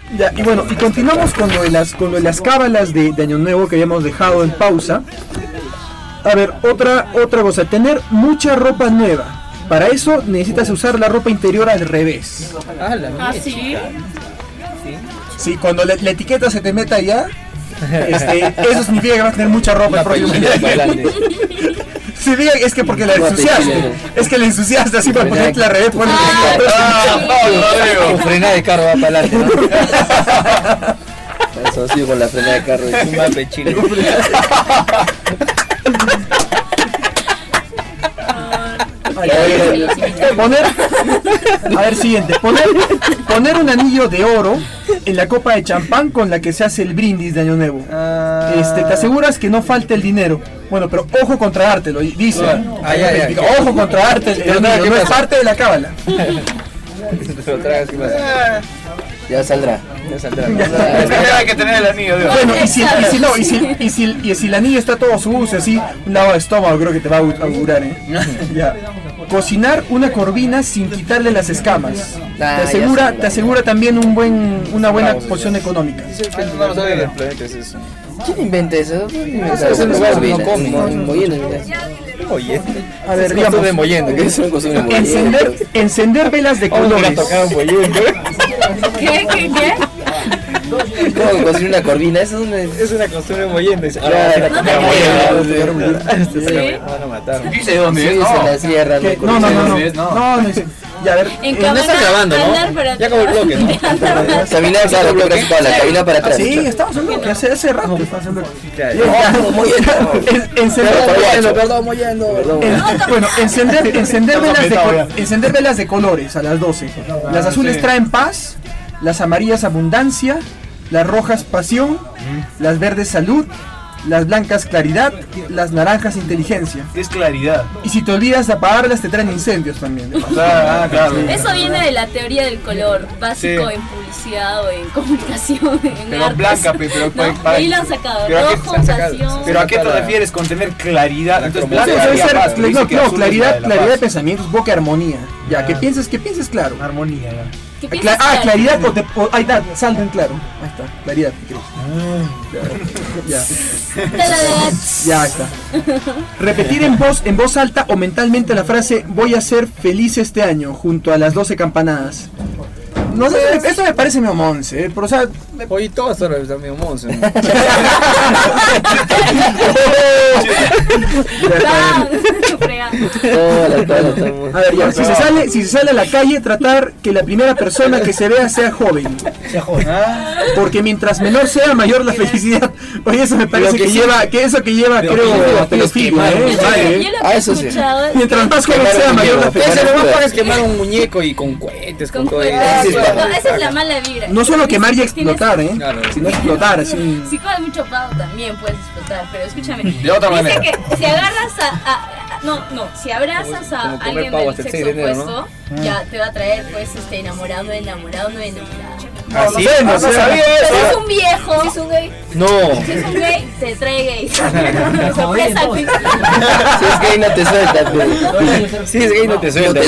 Ya, y bueno, y continuamos con lo de las cábalas de Año Nuevo que habíamos dejado en pausa. A ver, otra cosa, tener mucha ropa nueva. Para eso necesitas usar la ropa interior al revés. ¿Sí? Sí, cuando la etiqueta se te meta allá, eso significa que vas a tener mucha ropa el próximo día. Sí, diga, es que porque la ensuciaste. Es que la ensuciaste así para ponerte al revés. Con frenada de carro va para adelante, ¿no? Eso sí, con la frenada de carro. Un mape chile. Poner un anillo de oro en la copa de champán con la que se hace el brindis de Año Nuevo. Te aseguras que no falte el dinero. Bueno, pero ojo contra dártelo, dice. Ojo contra darte el anillo, no es parte de la cábala. Ya saldrá. Hay que tener el anillo. Bueno, y si el anillo está todo sucio, así, un lado de estómago creo que te va a augurar, Ya. Cocinar una corvina sin quitarle las escamas. Te asegura también una buena porción económica. ¿Quién inventa eso? A ver, digamos, encender velas de colores. ¿Qué? ¿Cómo construir una corvina? Eso es una costumbre moyendo. Van a matar. ¿Dice dónde es? No, la sierra. No. Ya, a ver. No está grabando, ¿no? Ya acabó el bloque, ¿no? Caminar, claro, caminar para atrás. Sí, estamos en bloque, hace rato estamos en bloque. Bueno, encender velas de colores a las 12. Las azules traen paz, las amarillas abundancia, las rojas pasión, las verdes salud, las blancas claridad, las naranjas inteligencia. ¿Qué es claridad? Y si te olvidas de apagarlas te traen incendios también. Claro. Eso viene de la teoría del color básico en publicidad o en comunicación, en pero artes. blanca, pero ahí lo han sacado. Rojo, pasión. ¿Pero a qué te refieres con tener claridad? Entonces, blanco claridad de pensamiento, es boca armonía. Ya, que pienses claro. Armonía, ya. Claridad ahí está, saldo en claro. Ahí está, claridad, Ya está. Repetir en voz alta o mentalmente la frase voy a ser feliz este año junto a las 12 campanadas. No sé, eso me parece medio monce, pero o sea... Oye, todo esto es medio monce. A ver, ya, si se sale a la calle, tratar que la primera persona que se vea sea joven. Porque mientras menor sea, mayor la felicidad. Oye, eso me parece que lleva, creo, a pedofilia, Eso sí. Mientras más joven sea, mayor la felicidad. Eso no puedes quemar un muñeco y con cohetes, con todo eso. Esa es la mala vibra. No solo quemar y explotar, sino explotar, así. Si comes mucho pavo también puedes explotar, pero escúchame. De otra manera. Dice que si agarras si abrazas a alguien del sexo opuesto, ya te va a traer pues enamorado. Así no sabía eso. Si es un viejo, si es un gay. No. Si es un gay, te trae gay. Sorpresa al fin. Si es gay no te suelta, Si es gay no te suelta.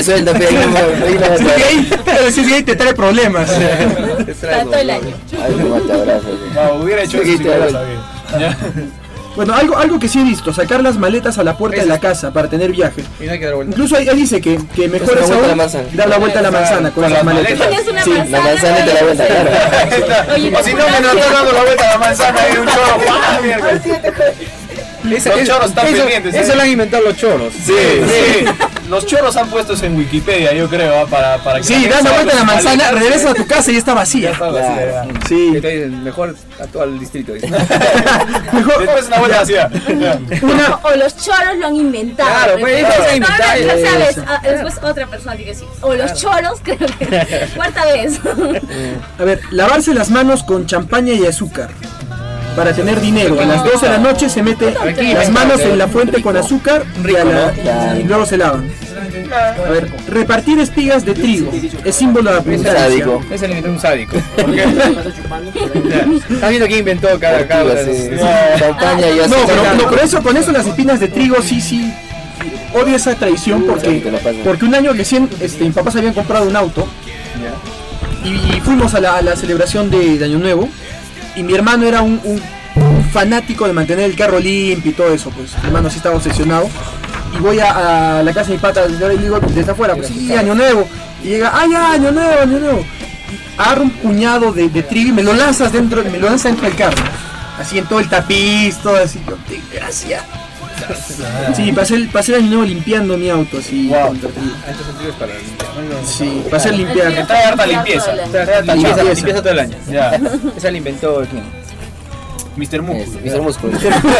Si es gay te trae problemas. Para todo el año. Hubiera hecho eso. Bueno, algo que sí he visto, sacar las maletas a la puerta de la casa para tener viaje. Y no hay que dar vuelta. Incluso ahí dice que mejor es dar la vuelta a la manzana con las maletas. Sí, la manzana te la vuelta, claro. Oye, o si no, me estoy dando la vuelta a la manzana y un choro. Los choros están pendientes. Eso lo han inventado los choros. Sí. Los choros han puesto eso en Wikipedia, yo creo, para que... Sí, das la vuelta a la manzana, regresas a tu casa y está vacía. Sí. Mejor a todo el distrito. Mejor después una vuelta vacía. O los choros lo han inventado. Claro, pues eso se ha inventado. ¿Sabes? Después otra persona tiene que decir. O los choros, creo que cuarta vez. A ver, lavarse las manos con champaña y azúcar. Para tener dinero, a las 12 de la noche se mete las manos en la fuente con azúcar y luego se lavan. A ver, repartir espigas de trigo es símbolo de abundancia. Sádico. Ese le inventó un sádico. ¿Por qué? ¿Estás viendo quién inventó cada champaña y azúcar? No, con eso las espinas de trigo sí. Odio esa tradición porque un año recién mis papás habían comprado un auto. Y fuimos a la celebración de Año Nuevo. Y mi hermano era un fanático de mantener el carro limpio y todo eso, pues. Mi hermano sí estaba obsesionado. Y voy a la casa de mi pata, y le digo desde afuera, pues sí, Año Nuevo. Y llega, ya, Año Nuevo. Agarra un puñado de trigo y me lo lanza dentro del carro. Así en todo el tapiz, todo así. Gracias. Sí, pasé el Año Nuevo limpiando mi auto, así. Wow. Estos sentidos para limpiar. Sí, pasé a limpiar. Que trae harta limpieza. Limpieza todo el año. Ya. Esa la inventó Mr. Músculo. Mr. Músculo.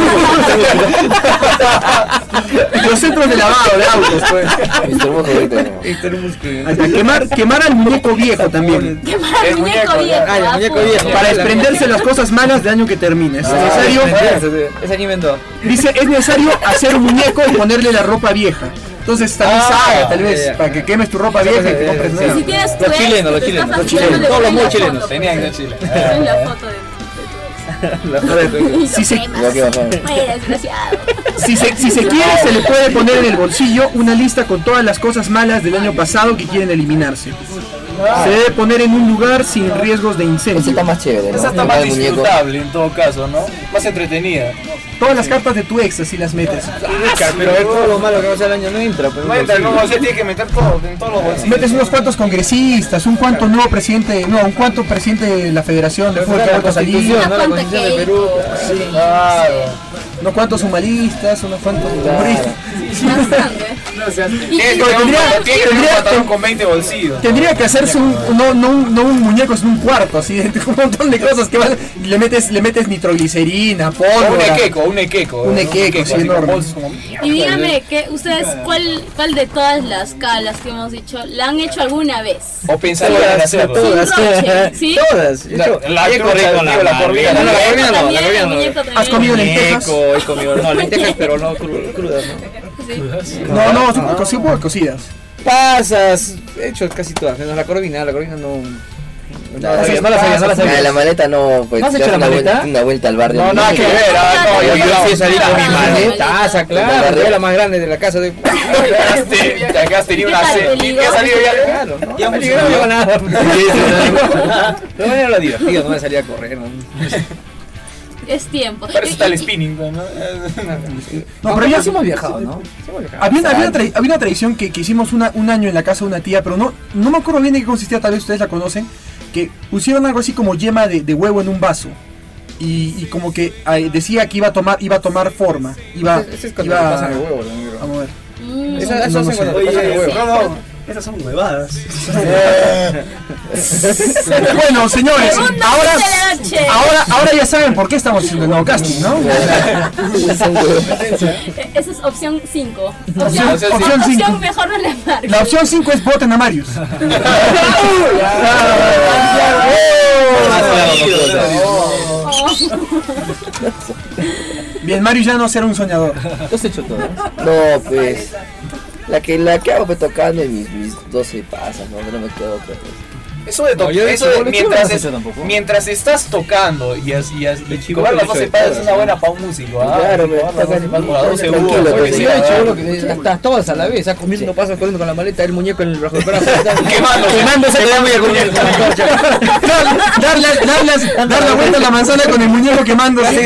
Los centros de lavado de autos, pues. Mr. Músculo. Hasta quemar al muñeco viejo también. El muñeco viejo. El muñeco viejo. Para desprenderse las cosas malas del año que termina. Es necesario. Esa que inventó. Dice, es necesario hacer un muñeco y ponerle la ropa vieja. Entonces también saga, tal vez, para que quemes tu ropa vieja y te compres nueva. Si tienes tu Los chilenos. Todos los muy chilenos. Tenían que ir a Chile. La foto de Si se desgraciado. Si se quiere, se le puede poner en el bolsillo una lista con todas las cosas malas del año pasado que quieren eliminarse. Se debe poner en un lugar sin riesgos de incendio. Esa está más chévere, ¿no? Esa está más disfrutable en todo caso, ¿no? Más entretenida. Todas las cartas de tu ex así las metes. Pero todo lo malo que va a ser el año no entra. No entra, no, o sea, tiene que meter todo en todos los bolsillos. Metes unos cuantos congresistas, un cuanto presidente de la Federación de Fútbol que va a salir, ¿no? La Constitución de Perú. sí, Claro. unos cuantos humanistas, unos cuantos humoristas. Tiene que tener un pantalón con 20 bolsillos. Tendría que hacerse no un muñeco, sino un cuarto, así, un montón de cosas que van. Le metes nitroglicerina, pólvora. Un equeco. Un equeco, sí, así, enorme. bolsos como- Y dígame, que ustedes, ¿cuál de todas las calas que hemos dicho la han hecho alguna vez? O pensarían en hacerlo. Sin roche, ¿sí? Todas. La corrida con la corvina. No, la corvina no, la También, corvina el no. muñeco ¿Has comido también. lentejas? He comido, no, lentejas, pero no crudas, ¿no? Sí. No, cocidas. Pasas, he hecho casi todas, menos la corvina no. No la sabía. La maleta no, pues. ¿No has te hecho das la maleta? una vuelta al barrio. No, nada que ver. Yo sí salí con mi maleta. maletaza, claro, era la más grande de la casa de. Ya has tenido una serie. Ya ha salido ya. Claro, ¿no? Ya no lleva nada. Pero bueno, era lo divertido, no me salía a correr, ¿no? Es tiempo. Para eso está el spinning, ¿no? No, pero ya sí hemos viajado, ¿no? había una tradición que hicimos un año en la casa de una tía, pero no me acuerdo bien de qué consistía, tal vez ustedes la conocen, que pusieron algo así como yema de huevo en un vaso. Y como que decía que iba a tomar forma. Ese es cuando iba pasan el huevo, ¿no? Vamos a ver. Eso no hacen sé. cuando te pasan el huevo. Esas son huevadas. Bueno, señores, Segunda ahora, de la noche. ahora ya saben por qué estamos haciendo el nuevo casting, ¿no? Esa es opción 5. Opción 5. Opción mejor no la marco. La opción 5 es voten a Marius. Bien, Marius ya no será un soñador. ¿Tú has hecho todo? No, pues. La que hago fue tocando y mis 12 pasas, ¿no? No me quedo otra vez. Eso de mientras estás tocando y cobrar las 12 pagas es una buena para un músico. Claro, pero cobrar las 12 pagas por las 12 tranquilo, euros, pues, Sí, lo que estás todas a la vez, comiendo pasas corriendo con la maleta, el muñeco en el bajo del brazo. Quemándose te da muy al muñeco. Dar la vuelta a la manzana con el muñeco quemándose.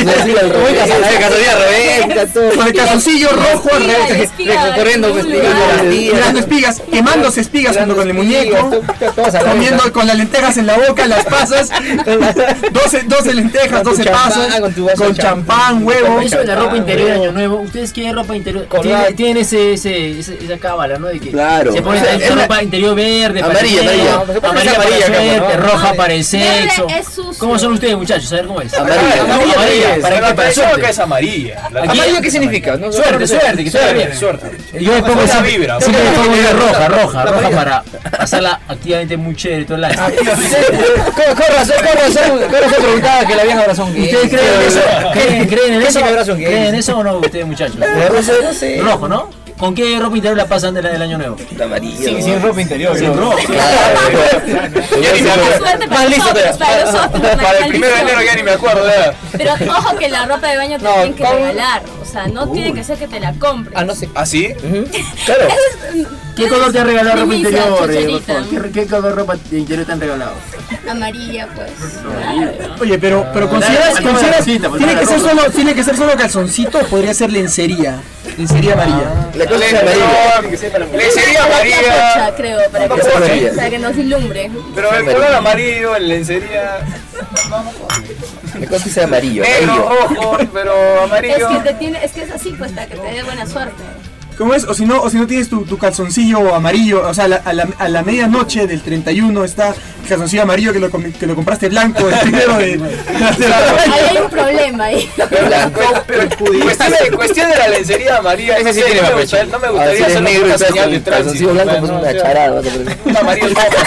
Con el calzoncillo rojo al revés. Corriendo, Tirando espigas, quemándose espigas junto con el muñeco. Comiendo con las lentejas en la boca, las pasas. 12 lentejas, 12 pasas. Con champán, huevo. Eso de la ropa interior de Año Nuevo, ¿ustedes qué ropa interior? Tienen esa cábala, ¿no? De que Claro. se ponen ropa interior verde, Amarilla, amarilla para la suerte, roja para el sexo. Verde es sucio. ¿Cómo son ustedes, muchachos? A ver cómo es. Amarilla. Amarilla, ¿para qué? Para Eso que suerte. es amarilla. ¿Amarilla qué significa? Suerte, que se vea bien. Suerte. Yo me pongo Buena siempre vibra. me pongo de roja para pasarla activamente muy chévere todo el año. Con razón preguntaba que le habían abrazado gay. ¿Ustedes creen en eso? ¿Creen en ¿Qué eso? es que abrazo gay? ¿Creen en eso o no ustedes, muchachos? No sé. Rojo, ¿no? ¿Con qué ropa interior la pasan del año nuevo? Amarillo. Sin ropa interior. Sin ropa. Ya ni me acuerdo. Suerte para nosotros, Para el 1 de enero ya ni me acuerdo. Pero ojo que la ropa de baño te tienen que regalar. O sea, no tiene que ser que te la compres. No sé. ¿Ah, sí? Claro. ¿Qué color te han regalado ropa Inicia, interior? chocherita. ¿Qué color ropa interior te han regalado? Amarilla, pues. Oye, pero consideras, tiene que ser solo calzoncito o podría ser lencería amarilla. La cosa es amarilla. Lencería amarilla. Pocha, creo, para que, amarilla. para que nos ilumbre. Pero el color amarillo, el lencería. La cosa es amarillo. Negro, amarillo. rojo, pero amarillo. Es que es así, pues, para que te dé buena suerte. ¿Cómo es? O si no tienes tu calzoncillo amarillo, o sea, a la medianoche del 31 está el calzoncillo amarillo que lo compraste blanco, el primero de Ahí hay un problema ahí. Pero cuestión de la lencería amarilla. Ese sí tiene más pecho. No me gustaría hacer negro una y señal de calzoncillo tránsito. blanco, pues una charada. vas a poner. Un amarillo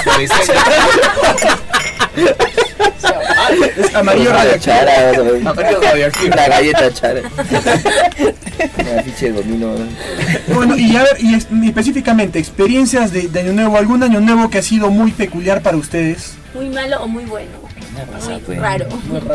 es amarillo Una radioactivo. charada, vas a poner. Amarillo radioactivo. Una galleta chara. Una ficha de domino. Bueno, y a ver, y específicamente, experiencias de Año Nuevo, algún Año Nuevo que ha sido muy peculiar para ustedes. Muy malo o muy bueno. Muy pues. raro.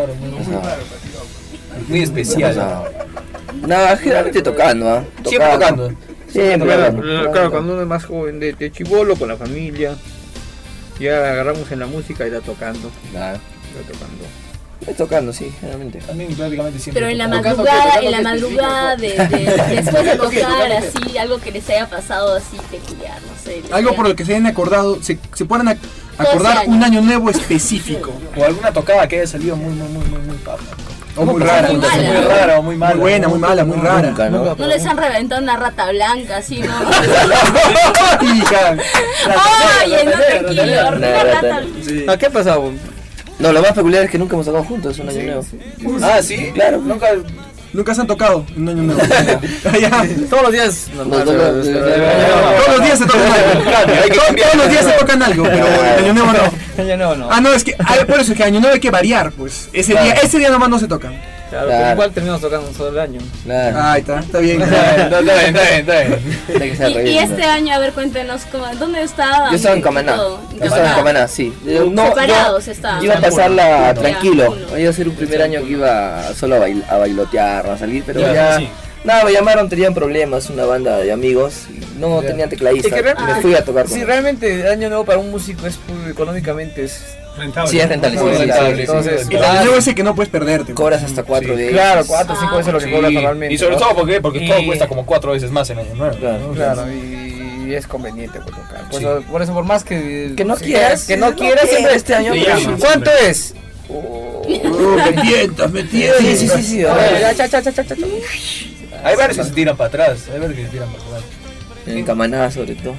Muy especial. Nada, generalmente tocando, ¿ah? Siempre tocando. Siempre tocando. Claro, cuando uno es más joven, de chibolo con la familia, ya agarramos en la música y la tocando. Nada. Ya tocando. Estoy tocando, sí, generalmente. También prácticamente siempre. Pero en la tocando. madrugada, después de tocar así, algo que les haya pasado así peculiar, no sé. Algo por lo que se hayan acordado, se puedan acordar años. un Año Nuevo específico. O alguna tocada que haya salido muy papa. O muy rara. Muy mala. Muy rara o muy mala. Muy buena, muy mala, muy rara. Nunca, ¿no? No les han reventado una rata blanca así, ¿no? Hija. Oye, no tranquilo, una rata. ¿A qué ha pasado? No, lo más peculiar es que nunca hemos tocado juntos un año nuevo. Ah, sí, Claro. Nunca se han tocado un Año Nuevo. Ya. Todos los días. Nos Todos los días se tocan algo. Todos los días se tocan algo, pero el Año Nuevo no. Ya no. Ah, no, es que por eso es que Año Nuevo hay que variar, pues. Ese día nomás no se tocan. Claro, Claro. pero igual terminamos tocando todo el año. Claro. Ahí está bien. Está bien. Tiene que ser Y relleno, este ¿no? año, a ver, cuéntenos, ¿dónde estaban? Yo estaba en Camaná. Todo. Yo estaba en Camaná, sí. Separados estaban. Iba a pasarla Ya, tranquilo. uno. Iba a ser un primer año que iba solo a bailotear, a salir, pero Ya, ya... sí. Nada, me llamaron, tenían problemas, una banda de amigos, y no tenían tecladista, Es que realmente- me fui a tocar con Sí, ellos. realmente Año Nuevo para un músico es económicamente es Rentable. Sí, es rentable, Muy sí, sí, rentable, sí. Entonces, El Año Nuevo ese que no puedes perderte. Cobras hasta 4 de claro, 4 o 5 veces lo que Sí. cobras normalmente. Y sobre ¿no? todo porque todo Y- cuesta como 4 veces más en Año Nuevo. Claro. ¿no? Claro, y es conveniente pues, tocar. Sí. Por eso, por más que Que no sí, quieras, que no quieras, siempre este año. Sí, pero- llama. ¿Cuánto es? Me tientas. Sí. A ver, ya, cha. Hay varios que se tiran para atrás. Hay varios que se tiran para atrás. En Camaná, sobre todo.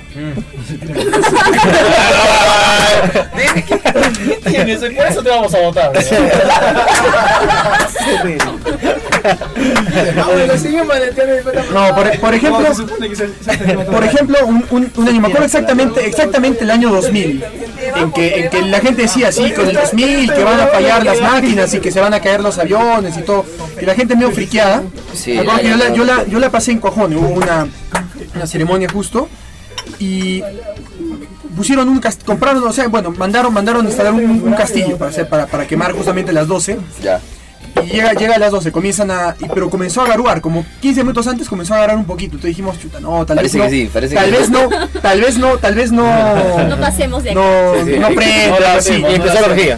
¿Qué tienes? Por eso te vamos a votar. No, por ejemplo, un año, me acuerdo exactamente el año 2000, en que la gente decía así, con el 2000, que van a fallar las máquinas y que se van a caer los aviones y todo, y la gente medio friqueada. Sí, Me acuerdo que yo la pasé en Cojones, hubo una ceremonia justo, y pusieron compraron, o sea, bueno, mandaron a instalar un castillo para quemar justamente a las 12. Ya. Y llega a las 12, pero comenzó a garuar, como 15 minutos antes comenzó a garuar un poquito. Entonces dijimos, chuta, no, tal Parece vez no. que sí, parece tal que vez sí. no, tal vez no. No pasemos de aquí. No prenda, No, así. sí, Y empezó la orgía.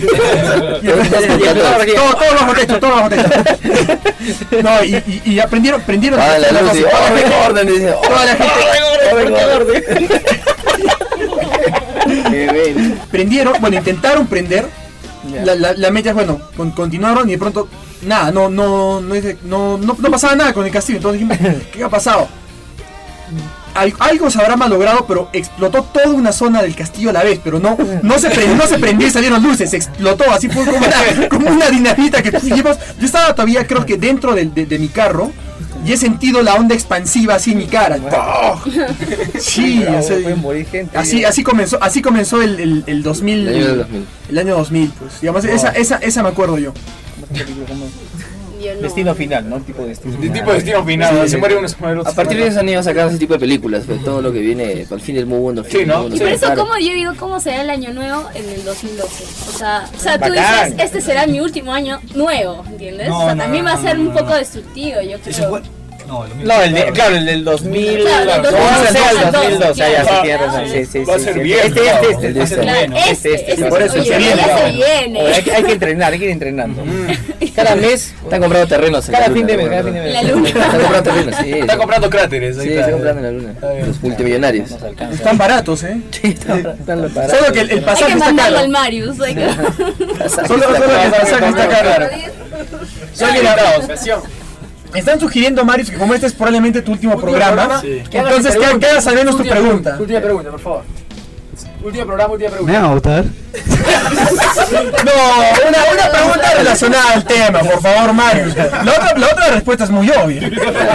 Todo bajo techo, todo bajo techo. No, y prendieron Ah, la las luz 12. y orden, dice. Toda la gente prendieron, intentaron prender. La mecha, continuaron y de pronto nada, no pasaba nada con el castillo. Entonces dijimos, ¿qué ha pasado? Algo se habrá malogrado, pero explotó toda una zona del castillo a la vez, pero no se prendió y salieron luces, explotó, así fue como una dinamita que pusimos. Yo estaba todavía, creo que dentro de mi carro, y he sentido la onda expansiva así en mi cara. ¡Oh! Sí, Pueden morir gente. así comenzó el 2000, El año del 2000. el año 2000, pues. Digamos, esa me acuerdo yo. Yo no. Destino final, ¿no? Tipo de destino De tipo de destino final. Se muere uno, se muere otro. A partir de eso han ido a sacar ese tipo de películas, pues, todo lo que viene al fin del mundo. Sí, ¿no? Y por eso, claro. yo digo, ¿cómo será el año nuevo en el 2012? O sea tú Bacán. dices, este será mi último año nuevo, ¿entiendes? No, o sea, no, también no, va a ser no, un no. poco destructivo, yo creo. No, el del 2000. Claro, el 2002. Ya, sí, tienes razón. Sí. Va a ser bien. Por eso se viene. Hay que entrenar, hay que ir entrenando. Cada mes Están comprando terrenos. cada fin de mes. La luna. Están comprando terrenos, sí. Está comprando cráteres. Sí, están comprando en la luna. Los multimillonarios. Están baratos, ¿eh? Sí, están baratos. Solo que el Hay pasaje que está mandarlo caro. al Marius. Hay que... Solo que el pasaje está caro. Están sugiriendo, Marius, que como este es probablemente tu último programa, entonces queda sabiendo tu pregunta. Última pregunta, por favor. Último programa. ¿Me van a votar? No, una pregunta relacionada al tema, por favor, Marius. La otra respuesta es muy obvia.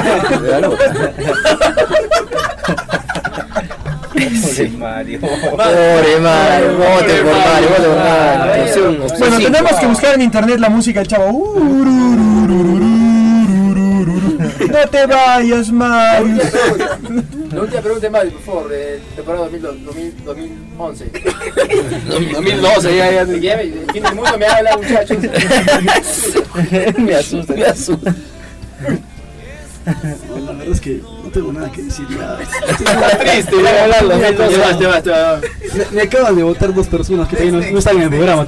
Mario. Pobre Mario, vote por Mario. Bueno, tenemos que buscar en internet la música del chavo. No te vayas, Marius. La última pregunta de Mario, por favor, de temporada 2011. 2012, ya. El fin del mundo me habla, muchachos. Me asusta. Bueno, la verdad es que no tengo nada que decir. Está triste, voy a hablarlo. Me acaban de votar 2 personas que todavía no están en el programa.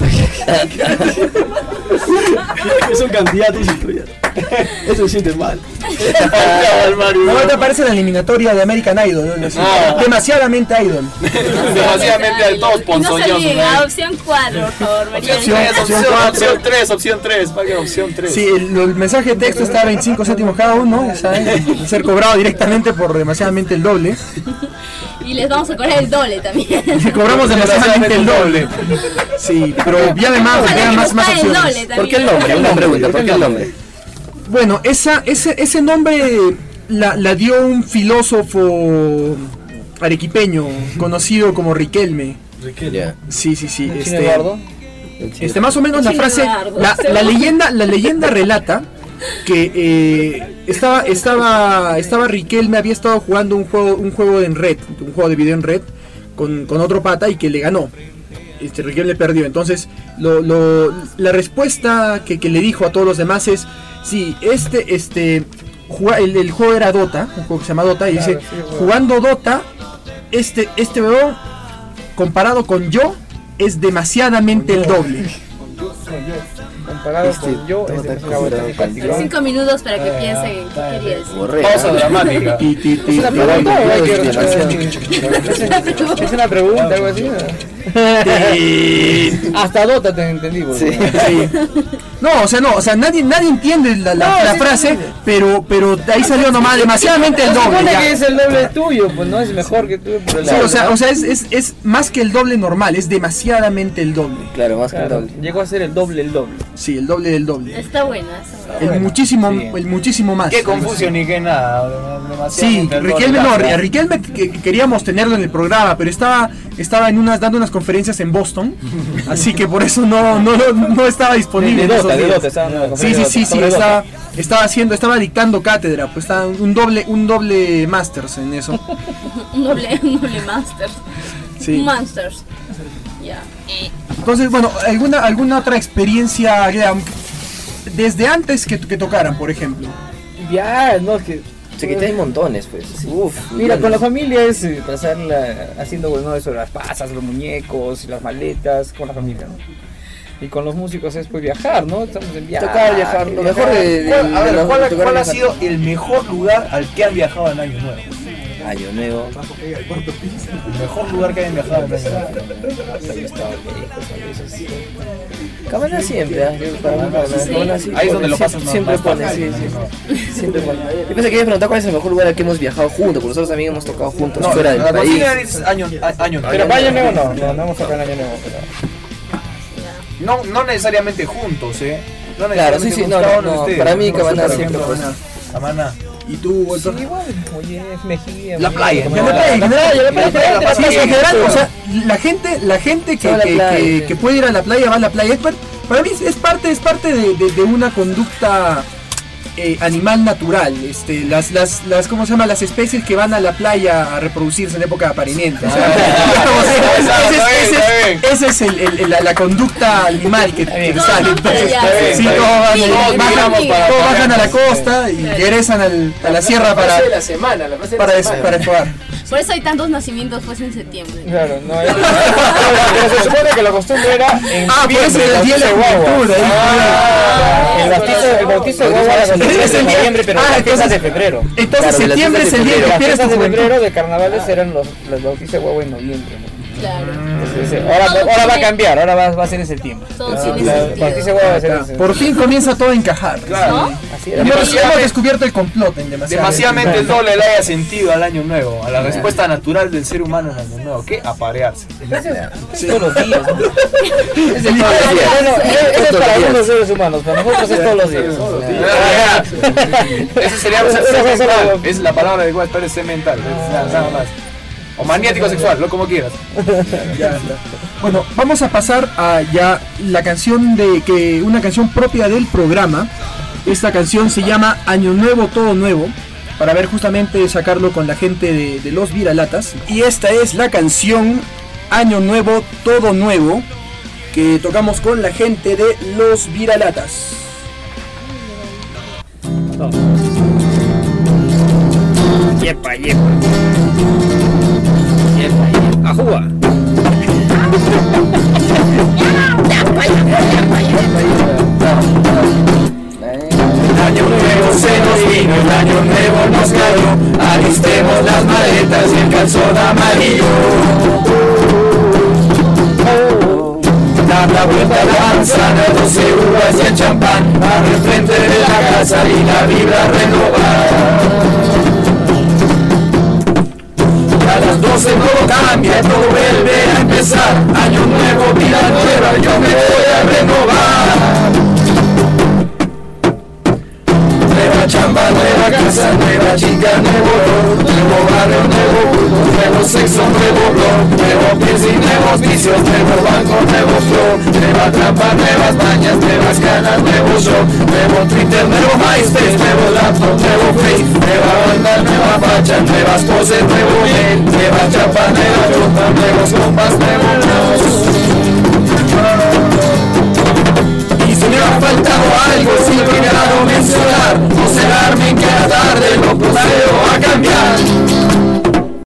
Que son candidatos y eso se siente mal. ¿No te parece la eliminatoria de American Idol? ¿No? Demasiadamente Idol. Demasiadamente de todos No ponzoñosos. se diga, opción 4, por favor. Opción 3. Sí, el mensaje de texto está a 25 céntimos cada uno, ya saben, ser cobrado directamente por demasiadamente el doble. Y les vamos a cobrar el doble también. Y cobramos demasiadamente el doble. Sí, pero ya además quedan más opciones. ¿Por qué el nombre? Una pregunta, ¿por qué el nombre? Bueno, ese nombre la dio un filósofo arequipeño conocido como Riquelme. Ya. Sí. Eduardo? Más o menos la frase, la leyenda relata que estaba Riquelme, había estado jugando un juego en red, un juego de video en red con otro pata y que le ganó. Riquelme perdió. Entonces la respuesta que le dijo a todos los demás es: sí, el juego era Dota, un juego que se llama Dota, y dice, jugando Dota, este weón, comparado con yo, es demasiadamente el doble. Comparado con yo, es de 5 minutos para que piensen en qué quería decir. Pausa dramática. ¿Es una pregunta o hay que es una pregunta, algo así? Hasta Dota te entendí. Sí. No, o sea, nadie entiende la frase, pero ahí salió nomás demasiadamente el doble. Supone que es el doble tuyo, pues no es mejor que tú. Sí, o sea, es más que el doble normal, es demasiadamente el doble. Claro, más que el doble. Llegó a ser el doble. Sí, el doble del doble. Está buena. El muchísimo más. Qué confusión ni qué nada. Sí, Riquelme queríamos tenerlo en el programa, pero estaba dando unas conferencias en Boston, así que por eso no estaba disponible. De Dota, estaba dictando cátedra, pues estaba un doble masters en eso. un doble masters. Sí. Un masters. Ya. Entonces, bueno, alguna otra experiencia desde antes que tocaran, por ejemplo. Ya, no, que Se que hay montones, pues. Sí. Uf, mira, con la familia es pasarla haciendo, bueno, eso, las pasas, los muñecos, las maletas, con la familia, ¿no? Y con los músicos es pues viajar, ¿no? Estamos en viaje. Tocar, viajar, lo mejor ¿Cuál ha sido el mejor lugar al que han viajado en Año Nuevo? Año Nuevo. El mejor lugar que hayan viajado en Año Nuevo. Cabana siempre, ahí es donde lo pasas siempre pone, sí. Siempre pone. Yo pensé que iba a preguntar cuál es el mejor lugar al que hemos viajado juntos, porque nosotros también hemos tocado juntos fuera del país. Es año nuevo. Pero para Año Nuevo no hemos tocado en Año Nuevo, no necesariamente juntos, No claro, sí, no, para mí Cabana siempre fue. Cabana. ¿Y tú, Walter? Sí, igual, oye, Mejía. La playa. Sí, en general, o sea, la gente que puede ir a la playa va a la playa. Para mí es parte de una conducta animal natural, las ¿cómo se llama? Las especies que van a la playa a reproducirse en época de apareamiento. O sea, esa es la conducta animal que sale. Entonces, sí, todos bajan a la costa y regresan a la sierra para explorar. Por eso hay tantos nacimientos pues en septiembre. Claro, no hay. Pero se supone que la costumbre era en noviembre, el día de cultura. El bautizo de guagua es en noviembre, pero las fiestas de febrero. Entonces septiembre es el día que las pierdes fiestas tu de febrero juventud. de carnavales eran los bautizos de guagua en noviembre. Claro. Entonces, ahora va a cambiar, ahora va a ser en septiembre. Todo tiene El sentido. bautizo de guagua va a ser en septiembre. Por fin comienza todo a encajar. Claro. Así era. Hemos descubierto el complot en Demasiadamente el doble le haya sentido al año nuevo, a la respuesta natural del ser humano al año nuevo, que aparearse. Todos los días. Eso es para algunos seres humanos, para nosotros es todos los días. Eso sería es la palabra de igual, pero es semental, nada más. O maniático sexual, lo como quieras. Bueno, vamos a pasar a ya la canción una canción propia del programa. Esta canción se llama Año Nuevo, Todo Nuevo, para ver justamente sacarlo con la gente de Los Viralatas. Y esta es la canción Año Nuevo, Todo Nuevo, que tocamos con la gente de Los Viralatas. Yepa, yepa. Ajúa. El año nuevo se nos vino, el año nuevo nos cayó. Alistemos las maletas y el calzón amarillo. Dar la vuelta a la manzana, 12 uvas y el champán, para el frente de la casa y la vibra renovar. A las 12 todo cambia, todo vuelve a empezar. Año nuevo, vida nueva, yo me voy a renovar. Nueva chamba, nueva casa, nueva chica, nuevo rol, nuevo barrio, nuevo culto, nuevo sexo, nuevo blog, nuevo piercing, nuevos vicios, nuevo banco, nuevo flow, nueva trampa, nuevas mañas, nuevas canas, nuevo show, nuevo Twitter, nuevo MySpace, nuevo laptop, nuevo Face, nueva banda, nueva facha, nuevas poses, nuevo mail, nueva chapa, nueva ropa, nuevos compas, nuevo blogs. Y si me ha faltado algo, si